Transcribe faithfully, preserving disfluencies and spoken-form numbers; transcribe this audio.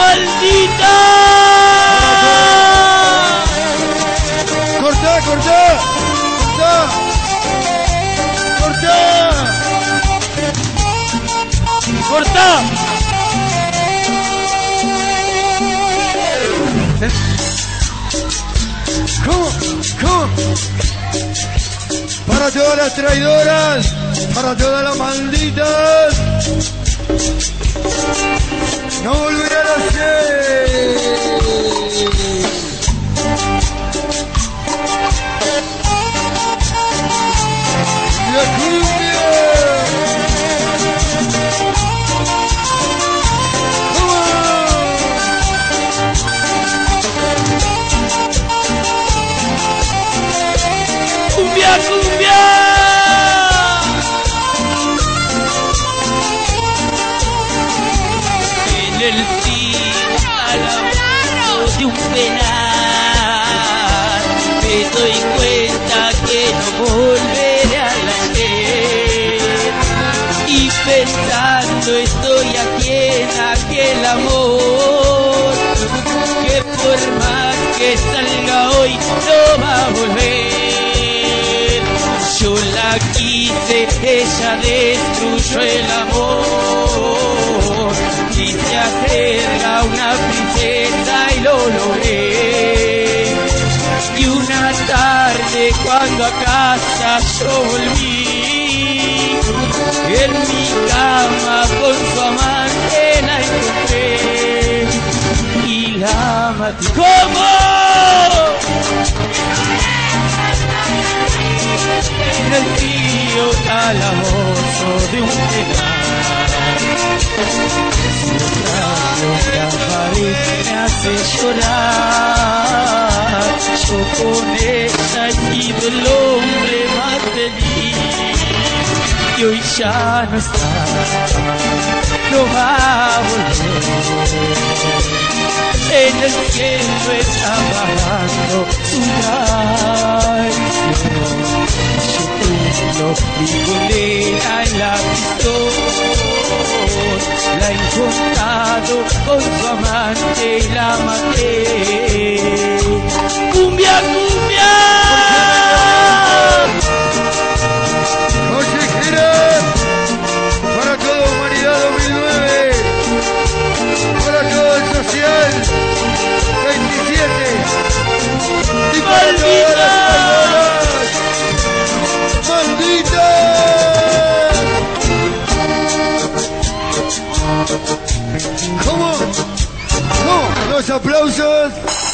¡Maldita! ¡Cortá, cortá! ¡Cortá! ¡Cortá! ¡Corta! ¿Cómo? ¿Cómo? Para todas las traidoras, para todas las malditas, no volverán a ser. La cumbia. ¡Cumbia, cumbia! En el calabozo de un penal me doy cuenta que no volveré a nacer. Y pensando estoy aquí en aquel amor que por más que salga hoy no va a volver. Yo la quise, ella destruyó el amor. Quise hacerla una princesa y lo logré. Y una tarde cuando a casa yo volví, en mi cama con su amante la encontré. Y la maté. ¿Cómo? En el frío calabozo de un penal, la pared me hace llorar. Yo con ella he sido el hombre más feliz y hoy ya no está, no va a volver. En el cielo está bajando su traición. Yo figurera en la prisión, la he encontrado con su amante y la maté. ¡Cumbia, cumbia! Consejera, para toda humanidad dos mil nueve, para todo el social veintisiete y para todas las ¡maldita! ¿Cómo? ¿Cómo? Los aplausos.